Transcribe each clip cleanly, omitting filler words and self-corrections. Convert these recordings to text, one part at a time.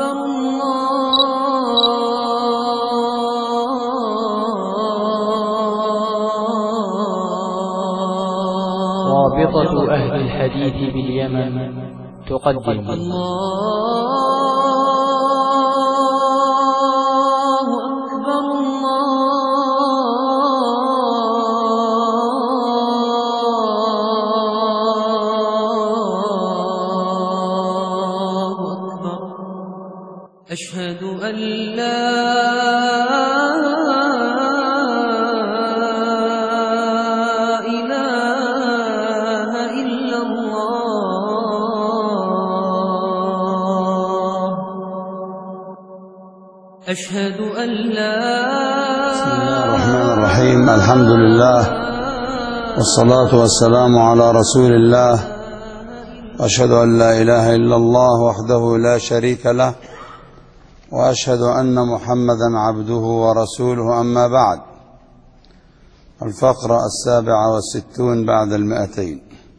رابطة أهل الحديث باليمن تقدم أشهد أن لا إله إلا الله. أشهد أن لا. بسم الله الرحمن الرحيم. الحمد لله والصلاة والسلام على رسول الله. أشهد أن لا إله إلا الله وحده لا شريك له، وأشهد أن محمدا عبده ورسوله. أما بعد، الفقرة 67 بعد 200.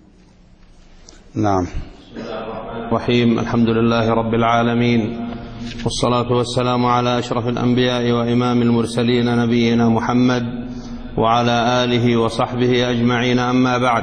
نعم. بسم الله الرحمن الرحيم. الحمد لله رب العالمين، والصلاة والسلام على أشرف الأنبياء وإمام المرسلين نبينا محمد وعلى آله وصحبه أجمعين. أما بعد،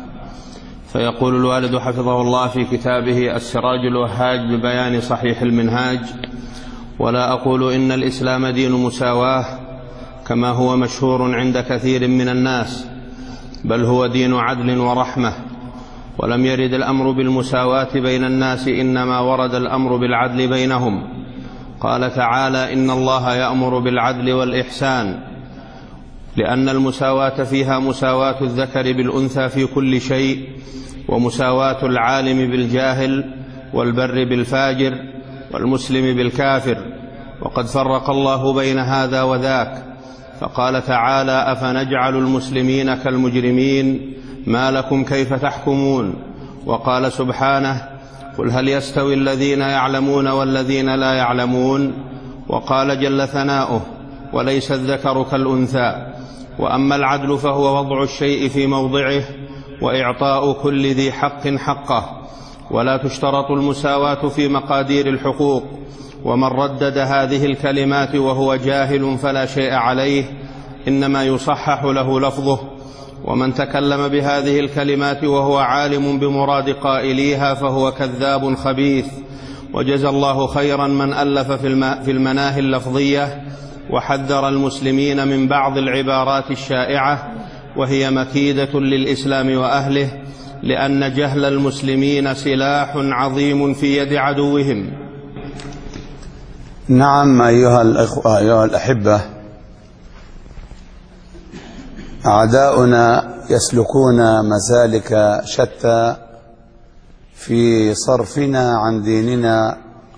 فيقول الوالد حفظه الله في كتابه السراج الوهاج ببيان صحيح المنهاج: ولا أقول إن الإسلام دين مساواة كما هو مشهور عند كثير من الناس، بل هو دين عدل ورحمة. ولم يرد الأمر بالمساواة بين الناس، إنما ورد الأمر بالعدل بينهم. قال تعالى: إن الله يأمر بالعدل والإحسان، لأن المساواة فيها مساواة الذكر بالأنثى في كل شيء، ومساواة العالم بالجاهل، والبر بالفاجر، والمسلم بالكافر. وقد فرق الله بين هذا وذاك، فقال تعالى: أفنجعل المسلمين كالمجرمين ما لكم كيف تحكمون. وقال سبحانه: قل هل يستوي الذين يعلمون والذين لا يعلمون. وقال جل ثناؤه: وليس الذكر كالأنثى. وأما العدل فهو وضع الشيء في موضعه، وإعطاء كل ذي حق حقه، ولا تشترط المساواة في مقادير الحقوق. ومن ردد هذه الكلمات وهو جاهل فلا شيء عليه، إنما يصحح له لفظه. ومن تكلم بهذه الكلمات وهو عالم بمراد قائليها فهو كذاب خبيث. وجزى الله خيرا من ألف في المناهي اللفظية، وحذر المسلمين من بعض العبارات الشائعة، وهي مكيدة للإسلام وأهله، لأن جهل المسلمين سلاح عظيم في يد عدوهم. نعم. أيها الأخوة، أيها الأحبة، أعداؤنا يسلكون مسالك شتى في صرفنا عن ديننا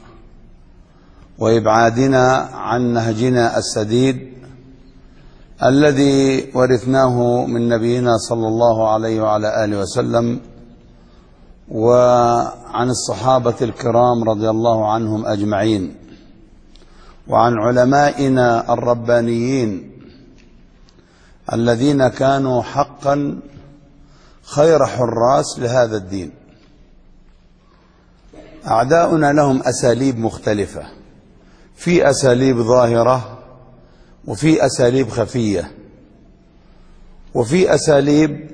وإبعادنا عن نهجنا السديد الذي ورثناه من نبينا صلى الله عليه وعلى آله وسلم، وعن الصحابة الكرام رضي الله عنهم أجمعين، وعن علمائنا الربانيين الذين كانوا حقا خير حراس لهذا الدين. أعداؤنا لهم أساليب مختلفة، في أساليب ظاهرة، وفي أساليب خفية، وفي أساليب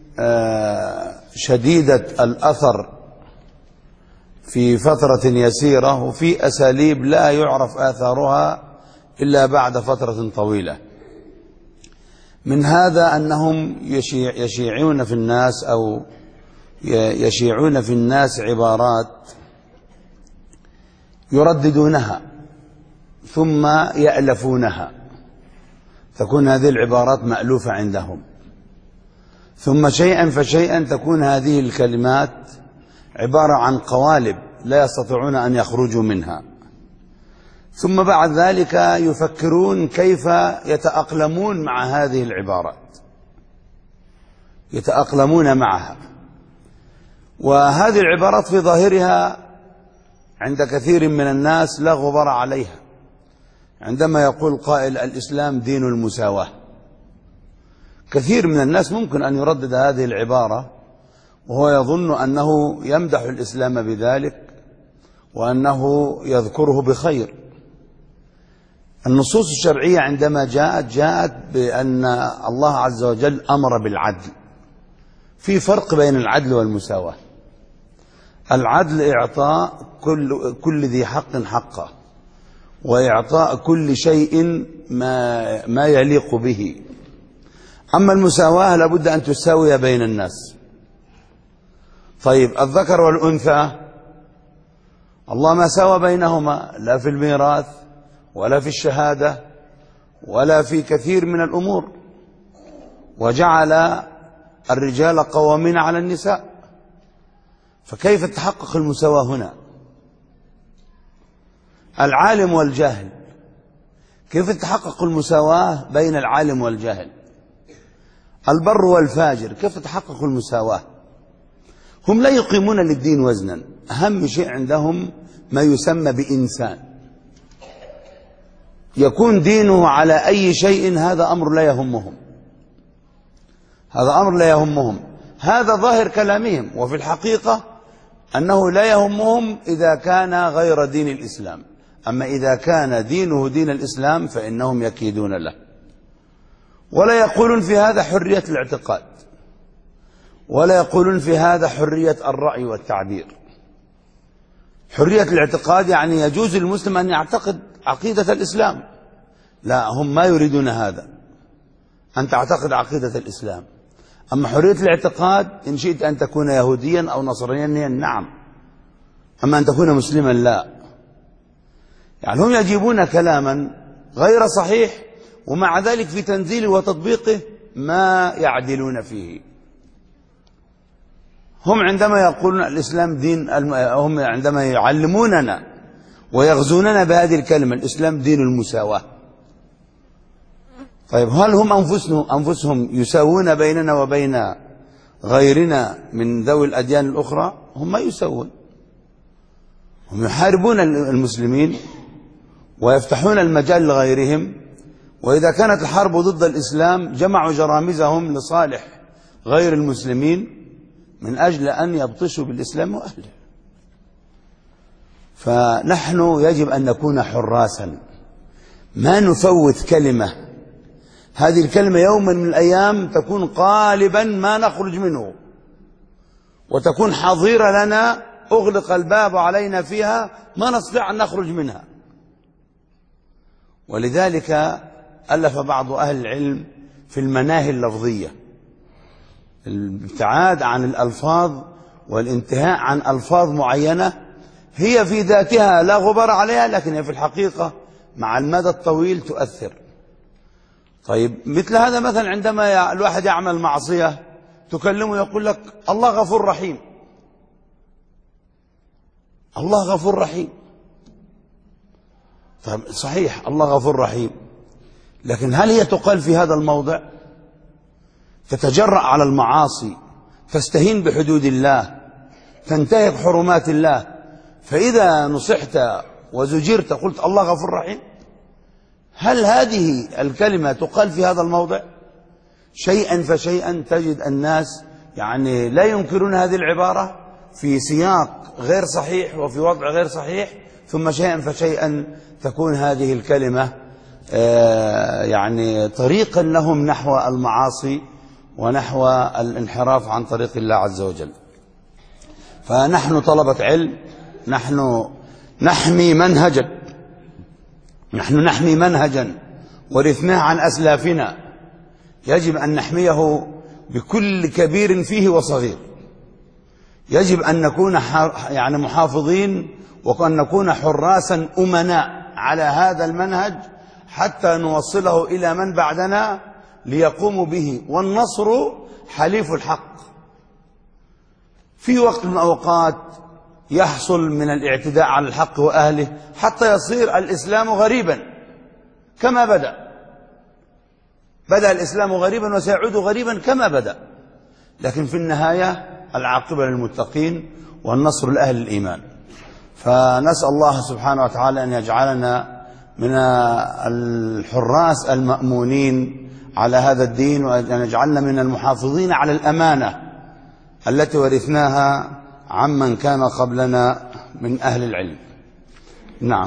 شديدة الأثر في فترة يسيرة، وفي أساليب لا يعرف آثارها إلا بعد فترة طويلة. من هذا أنهم يشيعون في الناس أو يشيعون في الناس عبارات يرددونها ثم يألفونها، تكون هذه العبارات مألوفة عندهم، ثم شيئا فشيئا تكون هذه الكلمات عبارة عن قوالب لا يستطيعون أن يخرجوا منها، ثم بعد ذلك يفكرون كيف يتأقلمون مع هذه العبارات، يتأقلمون معها. وهذه العبارات في ظاهرها عند كثير من الناس لا غبار عليها. عندما يقول قائل الإسلام دين المساواة، كثير من الناس ممكن أن يردد هذه العبارة وهو يظن أنه يمدح الإسلام بذلك وأنه يذكره بخير. النصوص الشرعية عندما جاءت بأن الله عز وجل أمر بالعدل. في فرق بين العدل والمساواة. العدل إعطاء كل ذي حق حقه، وإعطاء كل شيء ما يليق به. أما المساواة لابد أن تساوي بين الناس. طيب الذكر والأنثى الله ما ساوى بينهما، لا في الميراث ولا في الشهادة ولا في كثير من الأمور، وجعل الرجال قوامين على النساء. فكيف تحقق المساواة هنا؟ العالم والجاهل، كيف تحقق المساواة بين العالم والجاهل؟ البر والفاجر، كيف تحقق المساواة؟ هم لا يقيمون للدين وزنا، أهم شيء عندهم ما يسمى بإنسان، يكون دينه على أي شيء، هذا أمر لا يهمهم، هذا أمر لا يهمهم. هذا ظاهر كلامهم، وفي الحقيقة أنه لا يهمهم إذا كان غير دين الإسلام. أما إذا كان دينه دين الإسلام فإنهم يكيدون له. ولا يقولون في هذا حرية الاعتقاد، ولا يقولون في هذا حرية الرأي والتعبير. حرية الاعتقاد يعني يجوز للمسلم أن يعتقد عقيدة الإسلام، لا، هم ما يريدون هذا، أن تعتقد عقيدة الإسلام. أما حرية الاعتقاد إن شئت أن تكون يهوديا أو نصرانيا نعم، أما أن تكون مسلما لا. يعني هم يجيبون كلاما غير صحيح، ومع ذلك في تنزيله وتطبيقه ما يعدلون فيه. هم عندما يقولون الإسلام دين، هم عندما يعلموننا ويغزوننا بهذه الكلمة الإسلام دين المساواة. طيب هل هم أنفسهم يساوون بيننا وبين غيرنا من ذوي الأديان الأخرى؟ هم ما يساوون، هم يحاربون المسلمين ويفتحون المجال لغيرهم. وإذا كانت الحرب ضد الإسلام جمعوا جرامزهم لصالح غير المسلمين من أجل أن يبطشوا بالإسلام وأهله. فنحن يجب أن نكون حراسا، ما نفوت كلمة. هذه الكلمة يوما من الأيام تكون قالبا ما نخرج منه، وتكون حظيرة لنا أغلق الباب علينا فيها ما نستطيع أن نخرج منها. ولذلك ألف بعض أهل العلم في المناهي اللفظية، الابتعاد عن الألفاظ والانتهاء عن ألفاظ معينة هي في ذاتها لا غبار عليها، لكن هي في الحقيقة مع المدى الطويل تؤثر. طيب مثل هذا مثلا عندما الواحد يعمل معصية تكلمه يقول لك الله غفور رحيم، الله غفور رحيم. طيب صحيح الله غفور رحيم، لكن هل هي تقال في هذا الموضع؟ تتجرأ على المعاصي، تستهين بحدود الله، تنتهك حرمات الله، فإذا نصحت وزجرت قلت الله غفور رحيم. هل هذه الكلمة تقال في هذا الموضع؟ شيئا فشيئا تجد الناس يعني لا ينكرون هذه العبارة في سياق غير صحيح وفي وضع غير صحيح، ثم شيئا فشيئا تكون هذه الكلمة يعني طريقا لهم نحو المعاصي ونحو الانحراف عن طريق الله عز وجل. فنحن طلبة علم، نحن نحمي منهجا ورثناه عن أسلافنا، يجب أن نحميه بكل كبير فيه وصغير. يجب أن نكون يعني محافظين، وأن نكون حراسا أمناء على هذا المنهج حتى نوصله إلى من بعدنا ليقوموا به. والنصر حليف الحق. في وقت من الأوقات يحصل من الاعتداء على الحق وأهله حتى يصير الإسلام غريبا كما بدأ الإسلام غريبا وسيعود غريبا كما بدأ، لكن في النهاية العاقبة للمتقين والنصر لأهل الإيمان. فنسأل الله سبحانه وتعالى أن يجعلنا من الحراس المأمونين على هذا الدين، وأن يجعلنا من المحافظين على الأمانة التي ورثناها عمن كان قبلنا. من أهل العلم. نعم.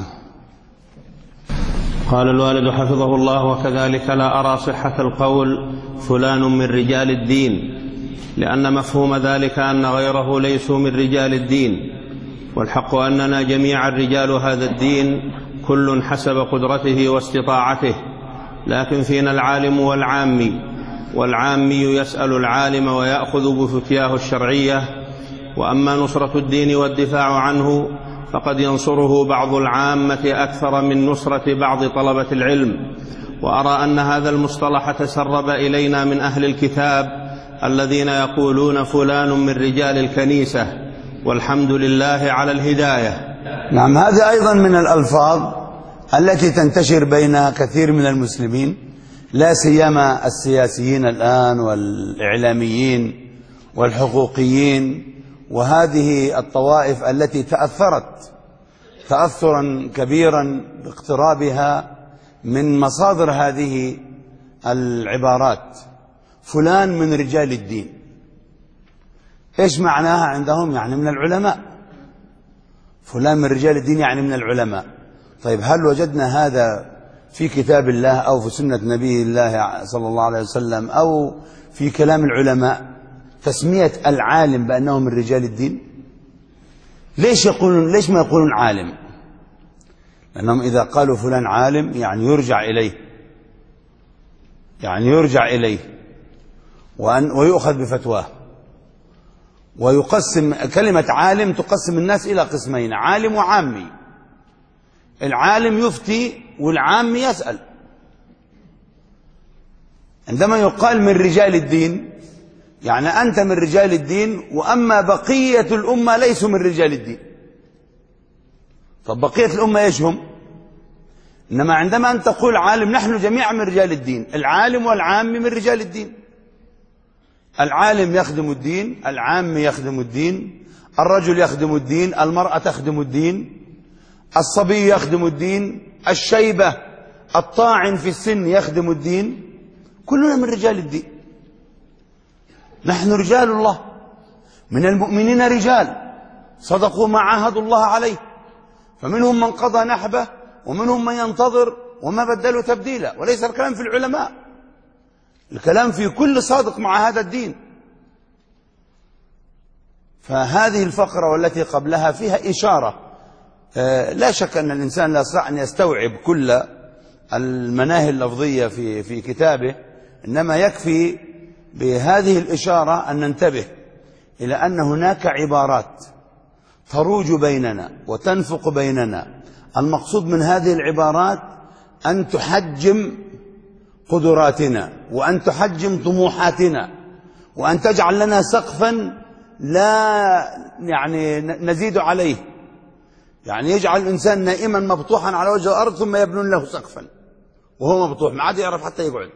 قال الوالد حفظه الله: وكذلك لا أرى صحة القول فلان من رجال الدين، لأن مفهوم ذلك أن غيره ليسوا من رجال الدين، والحق أننا جميعا رجال هذا الدين كل حسب قدرته واستطاعته، لكن فينا العالم والعامي يسأل العالم ويأخذ بفتياه الشرعية، وأما نصرة الدين والدفاع عنه فقد ينصره بعض العامة أكثر من نصرة بعض طلبة العلم. وأرى أن هذا المصطلح تسرب إلينا من أهل الكتاب الذين يقولون فلان من رجال الكنيسة، والحمد لله على الهداية. نعم، هذا أيضا من الألفاظ التي تنتشر بين كثير من المسلمين، لا سيما السياسيين الآن والإعلاميين والحقوقيين، وهذه الطوائف التي تأثرت تأثرا كبيرا باقترابها من مصادر هذه العبارات. فلان من رجال الدين، إيش معناها عندهم؟ يعني من العلماء. فلان من رجال الدين يعني من العلماء. طيب، هل وجدنا هذا في كتاب الله أو في سنة نبي الله صلى الله عليه وسلم أو في كلام العلماء تسمية العالم بأنه من رجال الدين؟ ليش ما يقولون عالم؟ لأنهم إذا قالوا فلان عالم يعني يرجع إليه ويؤخذ بفتواه. ويقسم كلمة عالم، تقسم الناس إلى قسمين: عالم وعامي. العالم يفتي والعامي يسأل. عندما يقال من رجال الدين يعني أنت من رجال الدين، وأما بقية الأمة ليسوا من رجال الدين. طب بقية الأمة إيش هم؟ إنما عندما أنت تقول عالم، نحن جميعا من رجال الدين. العالم والعامي من رجال الدين. العالم يخدم الدين، العامي يخدم الدين، الرجل يخدم الدين، المرأة تخدم الدين، الصبي يخدم الدين، الشيبة الطاعن في السن يخدم الدين. كلنا من رجال الدين. نحن رجال الله، من المؤمنين رجال صدقوا ما عاهدوا الله عليه، فمنهم من قضى نحبه ومنهم من ينتظر وما بدلوا تبديلا. وليس الكلام في العلماء، الكلام في كل صادق مع هذا الدين. فهذه الفقرة والتي قبلها فيها إشارة. لا شك أن الإنسان لا يستطيع أن يستوعب كل المناهي اللفظية في كتابه، إنما يكفي بهذه الإشارة أن ننتبه إلى أن هناك عبارات تروج بيننا وتنفق بيننا. المقصود من هذه العبارات أن تحجم قدراتنا، وأن تحجم طموحاتنا، وأن تجعل لنا سقفا لا نزيد عليه. يعني يجعل الإنسان نائما مبطوحا على وجه الأرض ثم يبنون له سقفا وهو مبطوح ما عاد يعرف حتى يقعد.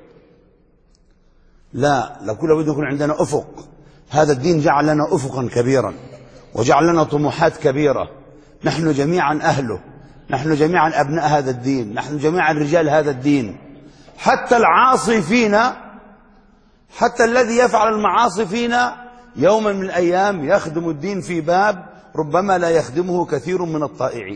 لا، لابد يكون عندنا أفق. هذا الدين جعل لنا أفقا كبيرا وجعل لنا طموحات كبيرة. نحن جميعا أهله، نحن جميعا أبناء هذا الدين، نحن جميعا رجال هذا الدين. حتى العاصي فينا، حتى الذي يفعل المعاصي فينا يوما من الأيام يخدم الدين في باب ربما لا يخدمه كثير من الطائعين.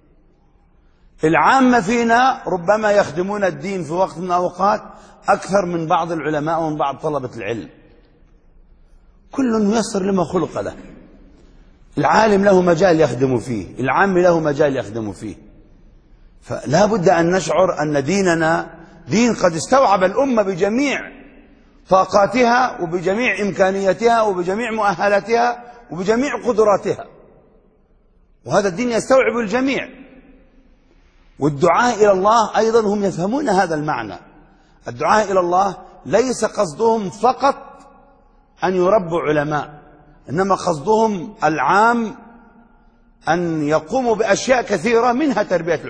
العامة فينا ربما يخدمون الدين في وقت من الأوقات أكثر من بعض العلماء ومن بعض طلبة العلم. كل ميسر لما خلق له. العالم له مجال يخدم فيه، العام له مجال يخدم فيه. فلا بد أن نشعر أن ديننا دين قد استوعب الأمة بجميع طاقاتها وبجميع إمكانياتها وبجميع مؤهلاتها وبجميع قدراتها، وهذا الدين يستوعب الجميع. والدعاء إلى الله أيضا هم يفهمون هذا المعنى. الدعاء إلى الله ليس قصدهم فقط أن يربوا علماء، إنما قصدهم العام أن يقوموا بأشياء كثيرة منها تربية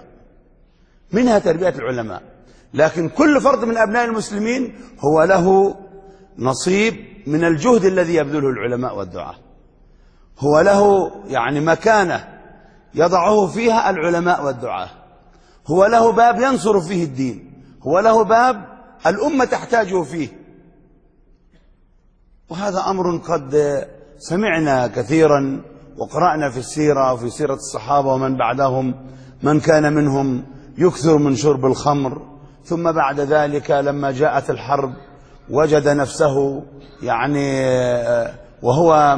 العلماء. لكن كل فرد من أبناء المسلمين هو له نصيب من الجهد الذي يبذله العلماء والدعاة. هو له مكانة يضعه فيها العلماء والدعاة. هو له باب ينصر فيه الدين، هو له باب الأمة تحتاجه فيه. وهذا أمر قد سمعنا كثيرا وقرأنا في السيرة وفي سيرة الصحابة ومن بعدهم من كان منهم يكثر من شرب الخمر، ثم بعد ذلك لما جاءت الحرب وجد نفسه وهو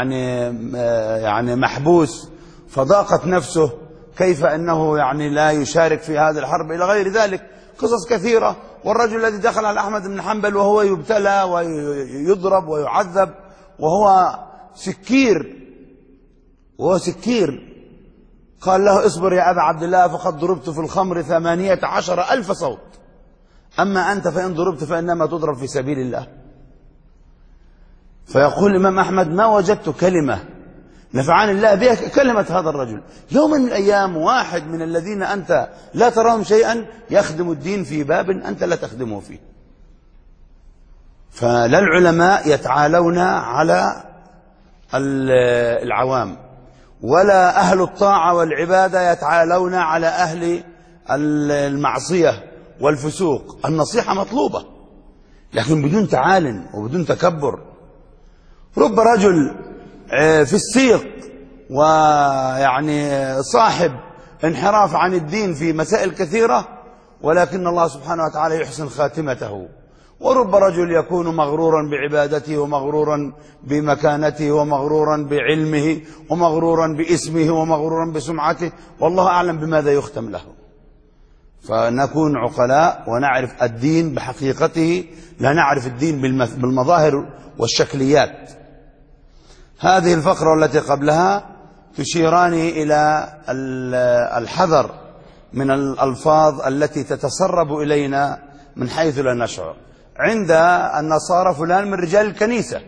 محبوس، فضاقت نفسه كيف أنه لا يشارك في هذه الحرب إلى غير ذلك، قصص كثيرة. والرجل الذي دخل على أحمد بن حنبل وهو يبتلى ويضرب ويعذب وهو سكير، قال له اصبر يا أبا عبد الله فقد ضربت في الخمر 18,000 صوت، أما أنت فإن ضربت فإنما تضرب في سبيل الله. فيقول الإمام أحمد ما وجدت كلمة نفعان الله بها كلمة هذا الرجل. يوم من الأيام واحد من الذين أنت لا تراهم شيئا يخدم الدين في باب أنت لا تخدمه فيه. فلا العلماء يتعالون على العوام، ولا أهل الطاعة والعبادة يتعالون على أهل المعصية والفسوق. النصيحة مطلوبة لكن بدون تعال وبدون تكبر. رب رجل في السيق صاحب انحراف عن الدين في مسائل كثيرة، ولكن الله سبحانه وتعالى يحسن خاتمته. ورب رجل يكون مغرورا بعبادته ومغرورا بمكانته ومغرورا بعلمه ومغرورا باسمه ومغرورا بسمعته، والله أعلم بماذا يختم له. فنكون عقلاء ونعرف الدين بحقيقته، لا نعرف الدين بالمظاهر والشكليات. هذه الفقرة والتي قبلها تشيران إلى الحذر من الألفاظ التي تتسرب إلينا من حيث لا نشعر. عند النصارى فلان من رجال الكنيسة،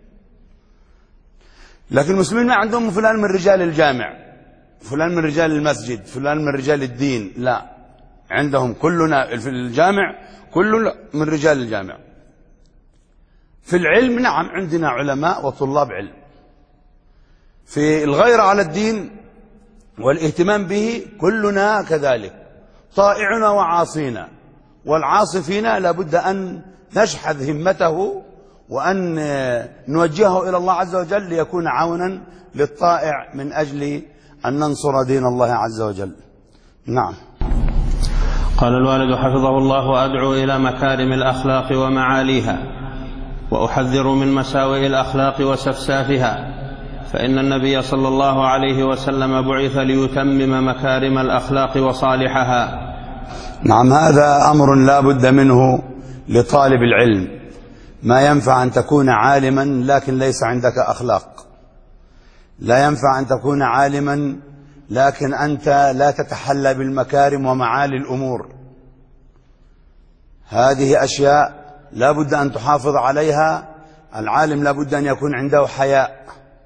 لكن المسلمين ما عندهم فلان من رجال الجامع، فلان من رجال المسجد، فلان من رجال الدين، لا، عندهم كلنا في الجامع كلنا من رجال الجامع. في العلم نعم عندنا علماء وطلاب علم، في الغيرة على الدين والاهتمام به كلنا كذلك، طائعنا وعاصينا، والعاصي فينا لابد أن نشحذ همته وأن نوجهه إلى الله عز وجل ليكون عونا للطائع من أجل أن ننصر دين الله عز وجل. نعم. قال الوالد حفظه الله: وأدعو إلى مكارم الأخلاق ومعاليها، وأحذر من مساوئ الأخلاق وسفسافها، فإن النبي صلى الله عليه وسلم بعث ليتمم مكارم الأخلاق وصالحها. نعم، هذا أمر لا بد منه لطالب العلم. ما ينفع أن تكون عالما لكن ليس عندك أخلاق، لا ينفع أن تكون عالما لكن أنت لا تتحلى بالمكارم ومعالي الأمور. هذه أشياء لا بد أن تحافظ عليها. العالم لا بد أن يكون عنده حياء،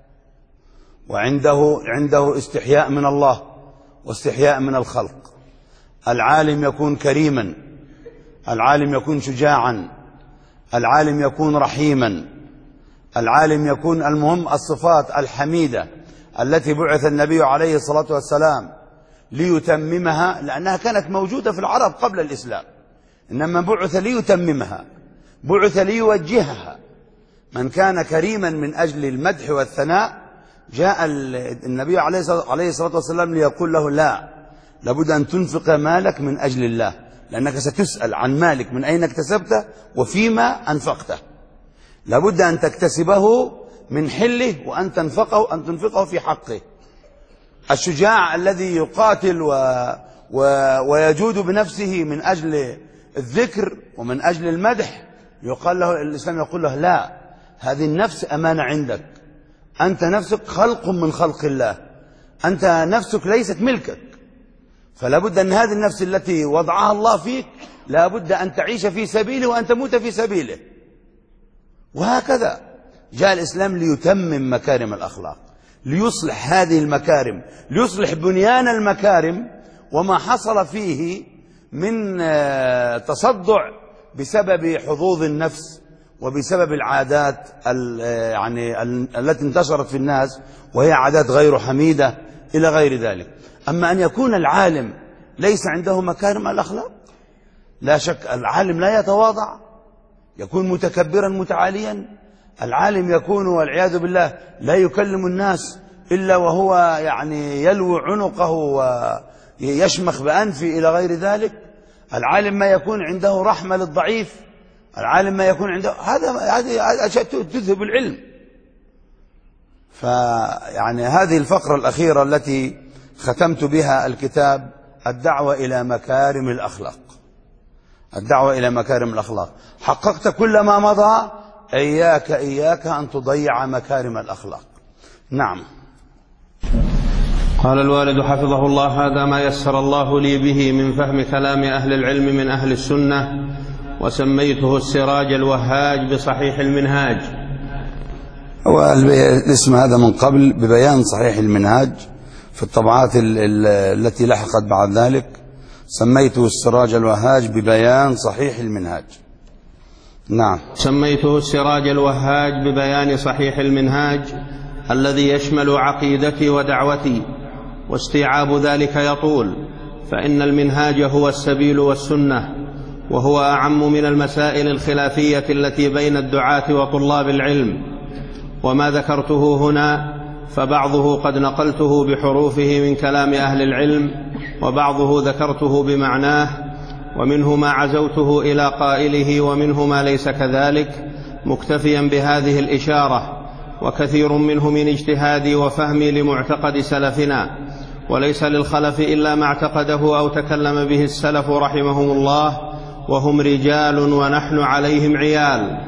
وعنده استحياء من الله واستحياء من الخلق. العالم يكون كريما، العالم يكون شجاعا، العالم يكون رحيما، العالم يكون المهم الصفات الحميدة التي بعث النبي عليه الصلاة والسلام ليتممها، لأنها كانت موجودة في العرب قبل الإسلام، إنما بعث ليتممها، بعث ليوجهها. من كان كريما من أجل المدح والثناء جاء النبي عليه الصلاة والسلام ليقول له: لا، لابد أن تنفق مالك من أجل الله، لأنك ستسأل عن مالك من أين اكتسبته وفيما أنفقته. لابد أن تكتسبه من حله وأن تنفقه في حقه. الشجاع الذي يقاتل ويجود بنفسه من أجل الذكر ومن أجل المدح، يقال له الإسلام يقول له: لا، هذه النفس أمانة عندك، أنت نفسك خلق من خلق الله، أنت نفسك ليست ملكك، فلا بد أن هذه النفس التي وضعها الله فيك لا بد أن تعيش في سبيله وأن تموت في سبيله. وهكذا جاء الإسلام ليتمم مكارم الأخلاق، ليصلح هذه المكارم، ليصلح بنيان المكارم وما حصل فيه من تصدع بسبب حظوظ النفس وبسبب العادات التي انتشرت في الناس، وهي عادات غير حميدة إلى غير ذلك. أما أن يكون العالم ليس عنده مكارم الأخلاق، لا شك العالم لا يتواضع، يكون متكبرا متعاليا. العالم يكون والعياذ بالله لا يكلم الناس إلا وهو يعني يلوي عنقه ويشمخ بأنفه إلى غير ذلك. العالم ما يكون عنده رحمة للضعيف، العالم ما يكون عنده هذه أشياء تذهب العلم. فيعني هذه الفقرة الأخيرة التي ختمت بها الكتاب الدعوة إلى مكارم الأخلاق. الدعوة إلى مكارم الأخلاق. حققت كل ما مضى، إياك أن تضيع مكارم الأخلاق. نعم. قال الوالد حفظه الله: هذا ما يسر الله لي به من فهم كلام أهل العلم من أهل السنة، وسميته السراج الوهاج بصحيح المنهاج. والاسم هذا من قبل ببيان صحيح المنهاج في الطبعات التي لحقت بعد ذلك، سميته السراج الوهاج ببيان صحيح المنهاج. نعم. سميته السراج الوهاج ببيان صحيح المنهاج الذي يشمل عقيدتي ودعوتي، واستيعاب ذلك يطول، فإن المنهاج هو السبيل والسنة، وهو أعم من المسائل الخلافية التي بين الدعاة وطلاب العلم. وما ذكرته هنا فبعضه قد نقلته بحروفه من كلام أهل العلم، وبعضه ذكرته بمعناه، ومنه ما عزوته إلى قائله، ومنه ما ليس كذلك، مكتفيا بهذه الإشارة. وكثير منه من اجتهادي وفهمي لمعتقد سلفنا، وليس للخلف إلا ما اعتقده أو تكلم به السلف رحمهم الله، وهم رجال ونحن عليهم عيال.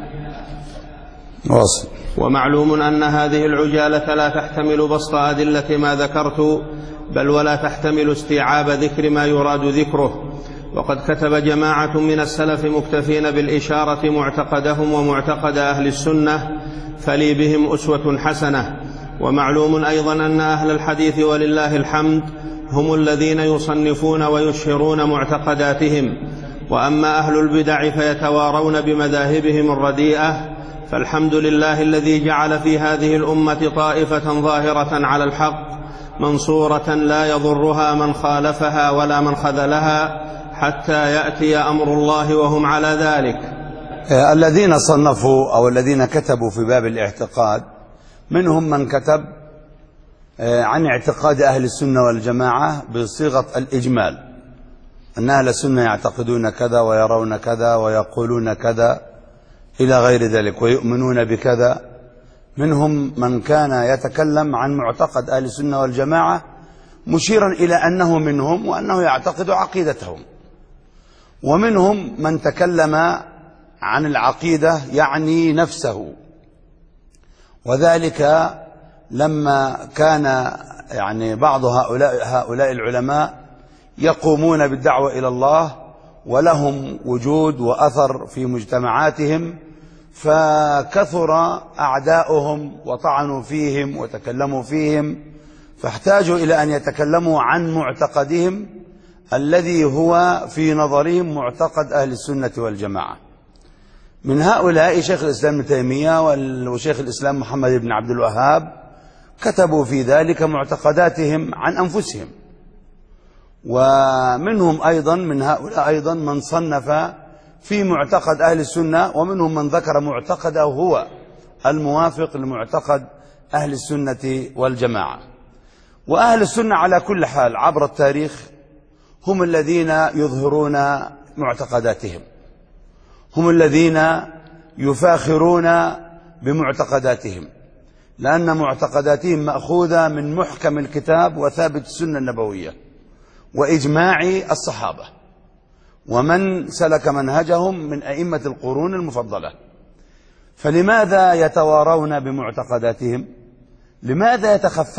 ومعلوم أن هذه العجالة لا تحتمل بسط أدلة ما ذكرت، بل ولا تحتمل استيعاب ذكر ما يراد ذكره. وقد كتب جماعة من السلف مكتفين بالإشارة معتقدهم ومعتقد أهل السنة، فلي بهم أسوة حسنة. ومعلوم أيضا أن أهل الحديث ولله الحمد هم الذين يصنفون ويشهرون معتقداتهم، وأما أهل البدع فيتوارون بمذاهبهم الرديئة. فالحمد لله الذي جعل في هذه الأمة طائفة ظاهرة على الحق منصورة لا يضرها من خالفها ولا من خذلها حتى يأتي أمر الله وهم على ذلك. الذين صنفوا أو الذين كتبوا في باب الاعتقاد منهم من كتب عن اعتقاد أهل السنة والجماعة بصيغة الإجمال، أن أهل السنة يعتقدون كذا ويرون كذا ويقولون كذا إلى غير ذلك ويؤمنون بكذا. منهم من كان يتكلم عن معتقد أهل السنة والجماعة مشيرا إلى أنه منهم وأنه يعتقد عقيدتهم. ومنهم من تكلم عن العقيدة يعني نفسه، وذلك لما كان يعني بعض هؤلاء العلماء يقومون بالدعوة إلى الله ولهم وجود وأثر في مجتمعاتهم، فكثر أعداؤهم وطعنوا فيهم وتكلموا فيهم، فاحتاجوا إلى أن يتكلموا عن معتقدهم الذي هو في نظرهم معتقد أهل السنة والجماعة. من هؤلاء شيخ الإسلام ابن تيمية وشيخ الإسلام محمد بن عبد الوهاب، كتبوا في ذلك معتقداتهم عن أنفسهم. ومنهم أيضا من هؤلاء أيضا من صنف في معتقد أهل السنة، ومنهم من ذكر معتقده هو الموافق لمعتقد أهل السنة والجماعة. وأهل السنة على كل حال عبر التاريخ هم الذين يظهرون معتقداتهم، هم الذين يفاخرون بمعتقداتهم، لأن معتقداتهم مأخوذة من محكم الكتاب وثابت السنة النبوية وإجماع الصحابة ومن سلك منهجهم من أئمة القرون المفضلة. فلماذا يتوارون بمعتقداتهم؟ لماذا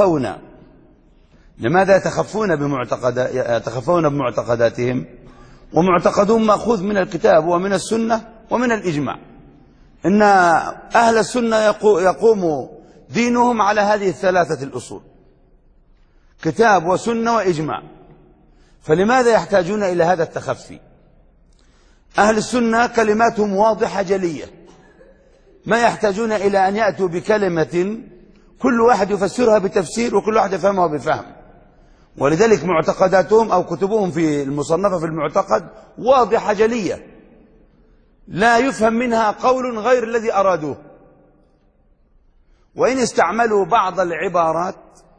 يتخفون بمعتقداتهم؟ ومعتقدهم مأخوذ من الكتاب ومن السنة ومن الإجماع. إن أهل السنة يقوم دينهم على هذه الثلاثة الأصول: كتاب وسنة وإجماع. فلماذا يحتاجون إلى هذا التخفي؟ أهل السنة كلماتهم واضحة جلية، ما يحتاجون إلى أن يأتوا بكلمة كل واحد يفسرها بتفسير وكل واحد يفهمها بفهم. ولذلك معتقداتهم أو كتبهم في المصنفة في المعتقد واضحة جلية، لا يفهم منها قول غير الذي أرادوه. وإن استعملوا بعض العبارات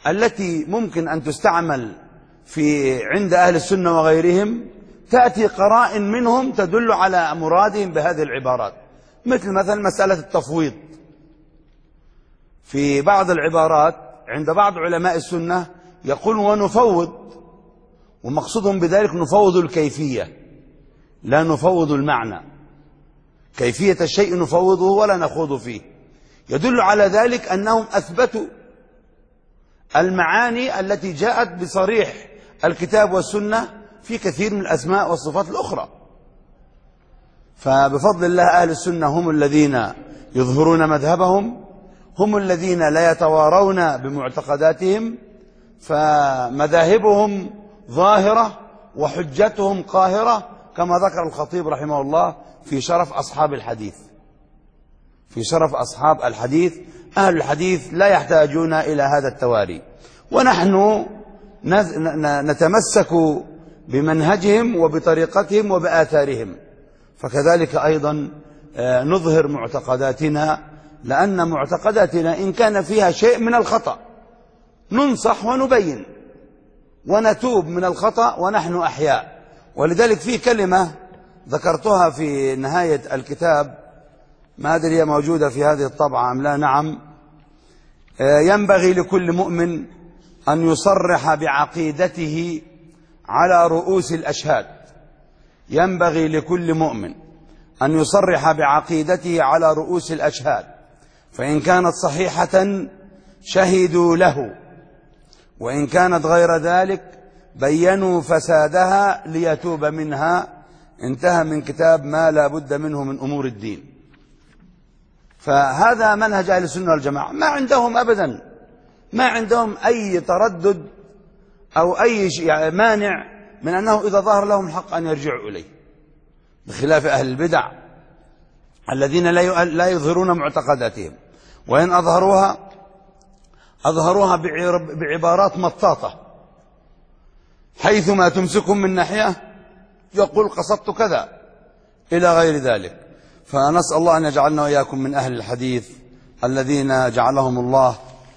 التي ممكن أن تستعمل عند أهل السنة وغيرهم تأتي قرائن منهم تدل على مرادهم بهذه العبارات، مثل مسألة التفويض. في بعض العبارات عند بعض علماء السنة يقول ونفوض، ومقصودهم بذلك نفوض الكيفية لا نفوض المعنى، كيفية الشيء نفوضه ولا نخوض فيه. يدل على ذلك أنهم أثبتوا المعاني التي جاءت بصريح الكتاب والسنة في كثير من الأسماء والصفات الأخرى. فبفضل الله أهل السنة هم الذين يظهرون مذهبهم، هم الذين لا يتوارون بمعتقداتهم، فمذاهبهم ظاهرة وحجتهم قاهرة، كما ذكر الخطيب رحمه الله في شرف أصحاب الحديث. في شرف أصحاب الحديث، أهل الحديث لا يحتاجون إلى هذا التواري، ونحن نتمسك بمنهجهم وبطريقتهم وبآثارهم. فكذلك أيضا نظهر معتقداتنا، لأن معتقداتنا إن كان فيها شيء من الخطأ ننصح ونبين ونتوب من الخطأ ونحن أحياء. ولذلك في كلمة ذكرتها في نهاية الكتاب، ما أدري هي موجودة في هذه الطبعة أم لا. نعم، ينبغي لكل مؤمن أن يصرح بعقيدته على رؤوس الأشهاد. ينبغي لكل مؤمن أن يصرح بعقيدته على رؤوس الأشهاد، فإن كانت صحيحة شهدوا له، وإن كانت غير ذلك بينوا فسادها ليتوب منها. انتهى من كتاب ما لا بد منه من أمور الدين. فهذا منهج أهل السنة والجماعة، ما عندهم أبدا، ما عندهم أي تردد أو أي مانع من أنه إذا ظهر لهم الحق أن يرجعوا إليه، بخلاف أهل البدع الذين لا يظهرون معتقداتهم، وإن أظهروها بعبارات مطاطة، حيثما تمسكهم من ناحية يقول قصدت كذا إلى غير ذلك. فنسأل الله أن يجعلنا وإياكم من أهل الحديث الذين جعلهم الله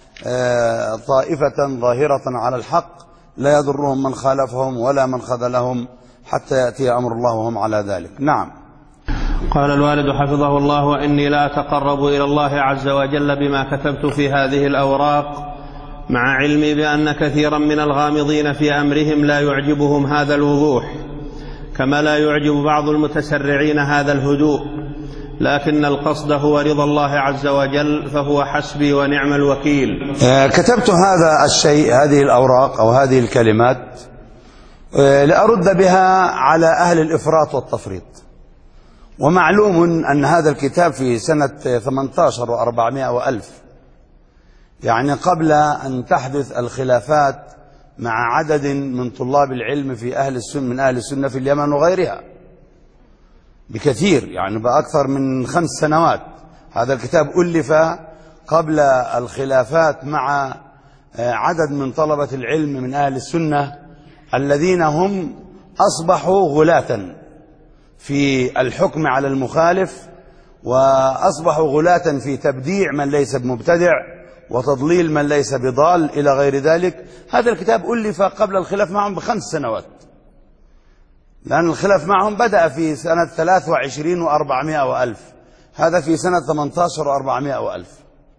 طائفة ظاهرة على الحق لا يضرهم من خالفهم ولا من خذلهم حتى يأتي أمر الله وهم على ذلك. نعم. قال الوالد حفظه الله: وإني لا أتقرب إلى الله عز وجل بما كتبت في هذه الأوراق، مع علمي بأن كثيرا من الغامضين في أمرهم لا يعجبهم هذا الوضوح، كما لا يعجب بعض المتسرعين هذا الهدوء، لكن القصد هو رضا الله عز وجل، فهو حسبي ونعم الوكيل. كتبت هذا الشيء، هذه الأوراق أو هذه الكلمات، لأرد بها على أهل الإفراط والتفريط. ومعلوم أن هذا الكتاب في سنة 18 و400 وألف، يعني قبل أن تحدث الخلافات مع عدد من طلاب العلم في من أهل السنة في اليمن وغيرها بكثير، يعني بأكثر من 5 سنوات. هذا الكتاب ألف قبل الخلافات مع عدد من طلبة العلم من أهل السنة الذين هم أصبحوا غلاة في الحكم على المخالف، وأصبحوا غلاة في تبديع من ليس بمبتدع وتضليل من ليس بضال إلى غير ذلك. هذا الكتاب ألف قبل الخلاف معهم ب5 سنوات، لأن الخلاف معهم بدأ في سنة 23 و400 وألف، هذا في سنة 18 و400 وألف.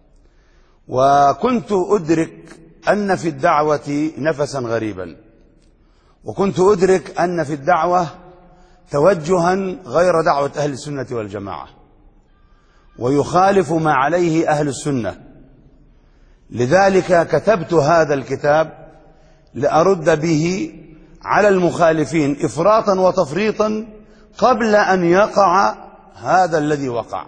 وكنت أدرك أن في الدعوة نفسا غريبا، وكنت أدرك أن في الدعوة توجها غير دعوة أهل السنة والجماعة، ويخالف ما عليه أهل السنة. لذلك كتبت هذا الكتاب لأرد به على المخالفين إفراطا وتفريطا قبل أن يقع هذا الذي وقع.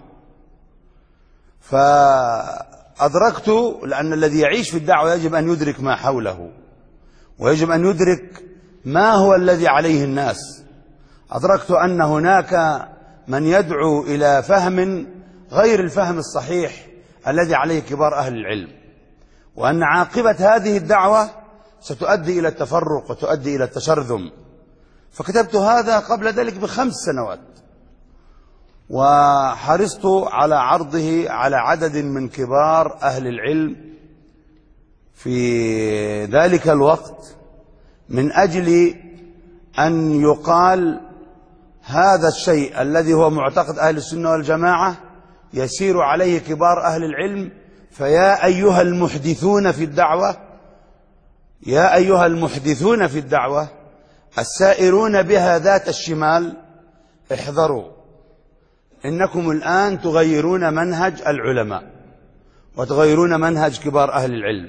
فأدركت، لأن الذي يعيش في الدعوة يجب أن يدرك ما حوله، ويجب أن يدرك ما هو الذي عليه الناس. أدركت أن هناك من يدعو إلى فهم غير الفهم الصحيح الذي عليه كبار أهل العلم، وأن عاقبة هذه الدعوة ستؤدي إلى التفرق وتؤدي إلى التشرذم. فكتبت هذا قبل ذلك ب5 سنوات، وحرصت على عرضه على عدد من كبار أهل العلم في ذلك الوقت من أجل أن يقال هذا الشيء الذي هو معتقد أهل السنة والجماعة يسير عليه كبار أهل العلم. فيا أيها المحدثون في الدعوة، يا أيها المحدثون في الدعوة السائرون بها ذات الشمال، احذروا، إنكم الآن تغيرون منهج العلماء وتغيرون منهج كبار أهل العلم.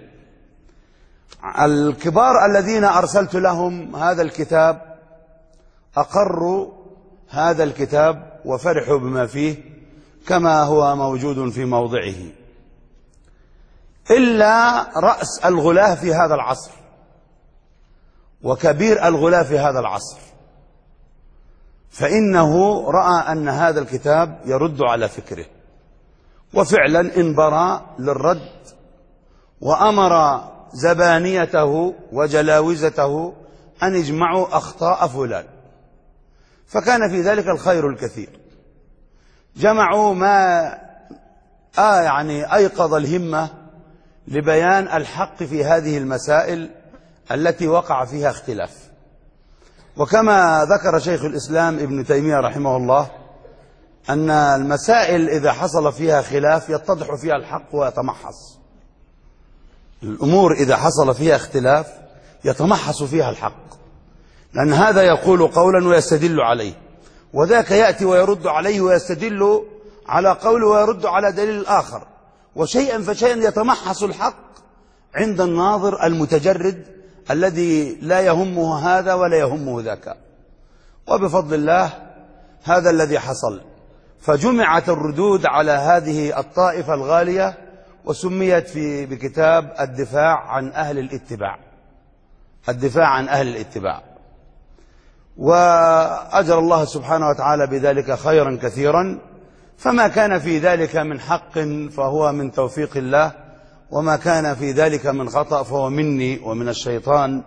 الكبار الذين أرسلت لهم هذا الكتاب أقروا هذا الكتاب وفرحوا بما فيه كما هو موجود في موضعه، إلا رأس الغلاة في هذا العصر وكبير الغلاة في هذا العصر، فإنه رأى أن هذا الكتاب يرد على فكره، وفعلا انبرى للرد، وأمر زبانيته وجلاوزته أن يجمعوا أخطاء فلان، فكان في ذلك الخير الكثير. جمعوا ما يعني أيقظ الهمة لبيان الحق في هذه المسائل التي وقع فيها اختلاف. وكما ذكر شيخ الإسلام ابن تيمية رحمه الله أن المسائل إذا حصل فيها خلاف يتضح فيها الحق ويتمحص، الأمور إذا حصل فيها اختلاف يتمحص فيها الحق، لأن هذا يقول قولا ويستدل عليه، وذاك يأتي ويرد عليه ويستدل على قوله ويرد على دليل آخر، وشيئا فشيئا يتمحص الحق عند الناظر المتجرد الذي لا يهمه هذا ولا يهمه ذاك. وبفضل الله هذا الذي حصل، فجمعت الردود على هذه الطائفة الغالية وسميت بكتاب الدفاع عن أهل الاتباع، الدفاع عن أهل الاتباع. وأجر الله سبحانه وتعالى بذلك خيرا كثيرا، فما كان في ذلك من حق فهو من توفيق الله، وما كان في ذلك من خطأ فهو مني ومن الشيطان.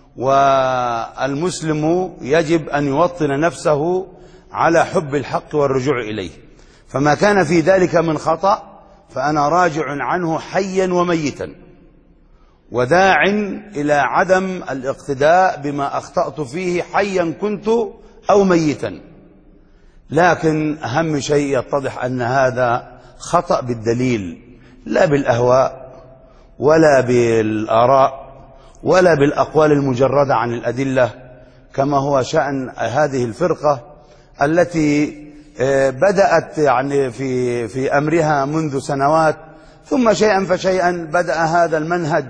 والمسلم يجب أن يوطن نفسه على حب الحق والرجوع إليه، فما كان في ذلك من خطأ فأنا راجع عنه حيا وميتا، وداع إلى عدم الاقتداء بما أخطأت فيه حيا كنت أو ميتا. لكن أهم شيء يتضح أن هذا خطأ بالدليل، لا بالأهواء ولا بالآراء ولا بالأقوال المجردة عن الأدلة، كما هو شأن هذه الفرقة التي بدأت يعني في أمرها منذ سنوات، ثم شيئا فشيئا بدأ هذا المنهج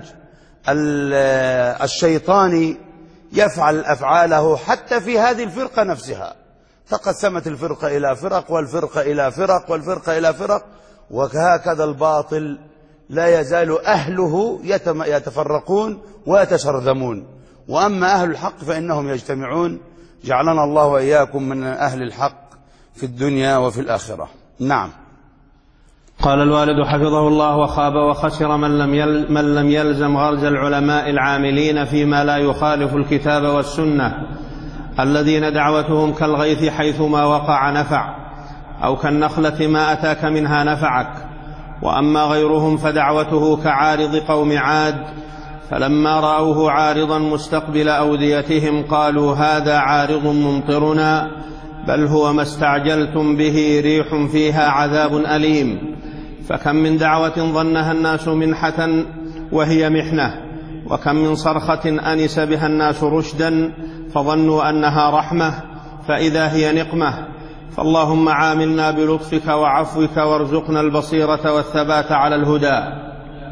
الشيطاني يفعل أفعاله حتى في هذه الفرقة نفسها. تقسمت الفرقة إلى فرق، والفرقة إلى فرق، والفرقة إلى فرق، وهكذا الباطل لا يزال أهله يتفرقون ويتشرذمون، وأما أهل الحق فإنهم يجتمعون. جعلنا الله وإياكم من أهل الحق في الدنيا وفي الآخرة. نعم. قال الوالد حفظه الله: وخاب وخسر من لم يلزم غرز العلماء العاملين فيما لا يخالف الكتاب والسنة، الذين دعوتهم كالغيث حيثما وقع نفع، أو كالنخلة ما أتاك منها نفعك. وأما غيرهم فدعوته كعارض قوم عاد، فلما رأوه عارضا مستقبل أوديتهم قالوا هذا عارض ممطرنا، بل هو ما استعجلتم به ريح فيها عذاب أليم. فكم من دعوة ظنها الناس منحة وهي محنة، وكم من صرخة أنس بها الناس رشدا فظنوا أنها رحمة فإذا هي نقمة. فاللهم عاملنا بلطفك وعفوك وارزقنا البصيرة والثبات على الهدى.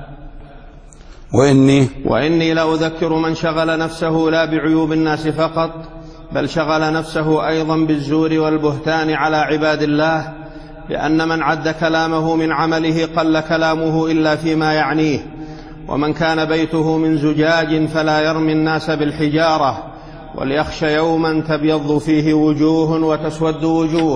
وإني لأذكر من شغل نفسه لا بعيوب الناس فقط، بل شغل نفسه أيضا بالزور والبهتان على عباد الله، لأن من عد كلامه من عمله قل كلامه إلا فيما يعنيه. ومن كان بيته من زجاج فلا يرمي الناس بالحجارة، وليخشى يوما تبيض فيه وجوه وتسود وجوه.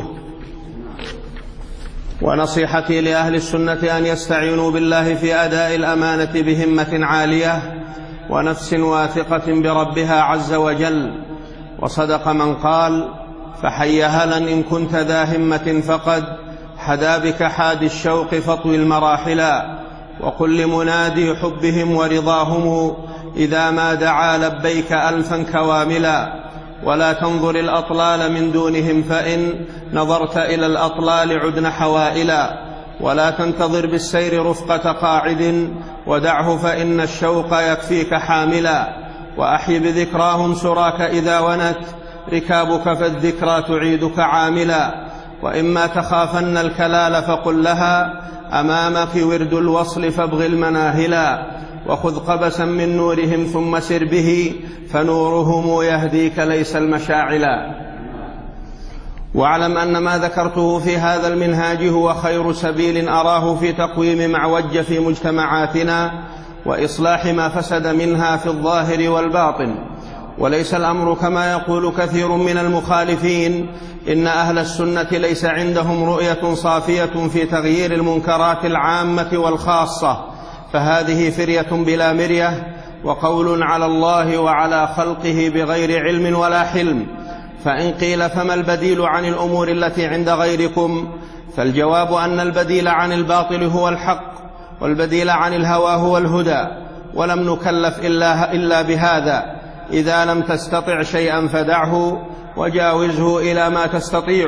ونصيحتي لأهل السنة أن يستعينوا بالله في أداء الأمانة بهمة عالية ونفس واثقة بربها عز وجل. وصدق من قال: فحي هلا إن كنت ذا همة فقد حدا بك حاد الشوق فاطوي المراحلا. وقل لمنادي حبهم ورضاهم إذا ما دعا لبيك ألفا كواملا. ولا تنظر الأطلال من دونهم فإن نظرت إلى الأطلال عدن حوائلا. ولا تنتظر بالسير رفقة قاعد ودعه فإن الشوق يكفيك حاملا. وأحي بذكراهم سراك إذا ونت ركابك فالذكرى تعيدك عاملا. وإما تخافن الكلال فقل لها أمامك ورد الوصل فابغ المناهلا. وخذ قبسا من نورهم ثم سر به فنورهم يهديك ليس المشاعلا. واعلم أن ما ذكرته في هذا المنهاج هو خير سبيل أراه في تقويم معوج في مجتمعاتنا وإصلاح ما فسد منها في الظاهر والباطن. وليس الأمر كما يقول كثير من المخالفين إن أهل السنة ليس عندهم رؤية صافية في تغيير المنكرات العامة والخاصة، فهذه فرية بلا مرية وقول على الله وعلى خلقه بغير علم ولا حلم. فإن قيل فما البديل عن الأمور التي عند غيركم؟ فالجواب أن البديل عن الباطل هو الحق، والبديل عن الهوى هو الهدى، ولم نكلف إلا بهذا. إذا لم تستطع شيئا فدعه وجاوزه إلى ما تستطيع.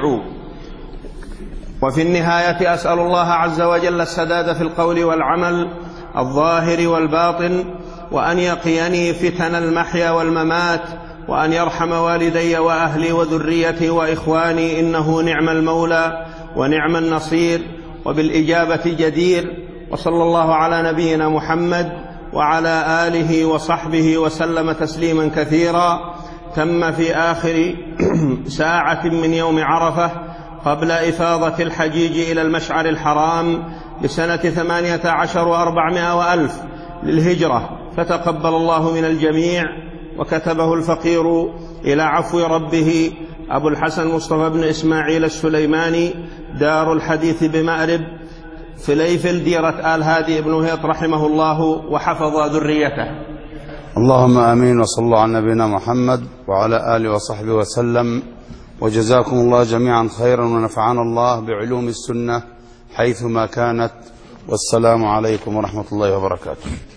وفي النهاية أسأل الله عز وجل السداد في القول والعمل الظاهر والباطن، وأن يقيني فتن المحيا والممات، وأن يرحم والدي وأهلي وذريتي وإخواني، إنه نعم المولى ونعم النصير وبالإجابة جدير. وصلى الله على نبينا محمد وعلى آله وصحبه وسلم تسليما كثيرا. تم في آخر ساعة من يوم عرفة قبل إفاضة الحجيج إلى المشعر الحرام بسنة 18 و400 وألف للهجرة، فتقبل الله من الجميع. وكتبه الفقير إلى عفو ربه أبو الحسن مصطفى بن إسماعيل السليماني، دار الحديث بمأرب فليفل، ديرة آل هادي بن هيط رحمه الله وحفظ ذريته. اللهم آمين. وصلى الله على نبينا محمد وعلى آله وصحبه وسلم. وجزاكم الله جميعا خيرا، ونفعنا الله بعلوم السنة حيثما كانت. والسلام عليكم ورحمة الله وبركاته.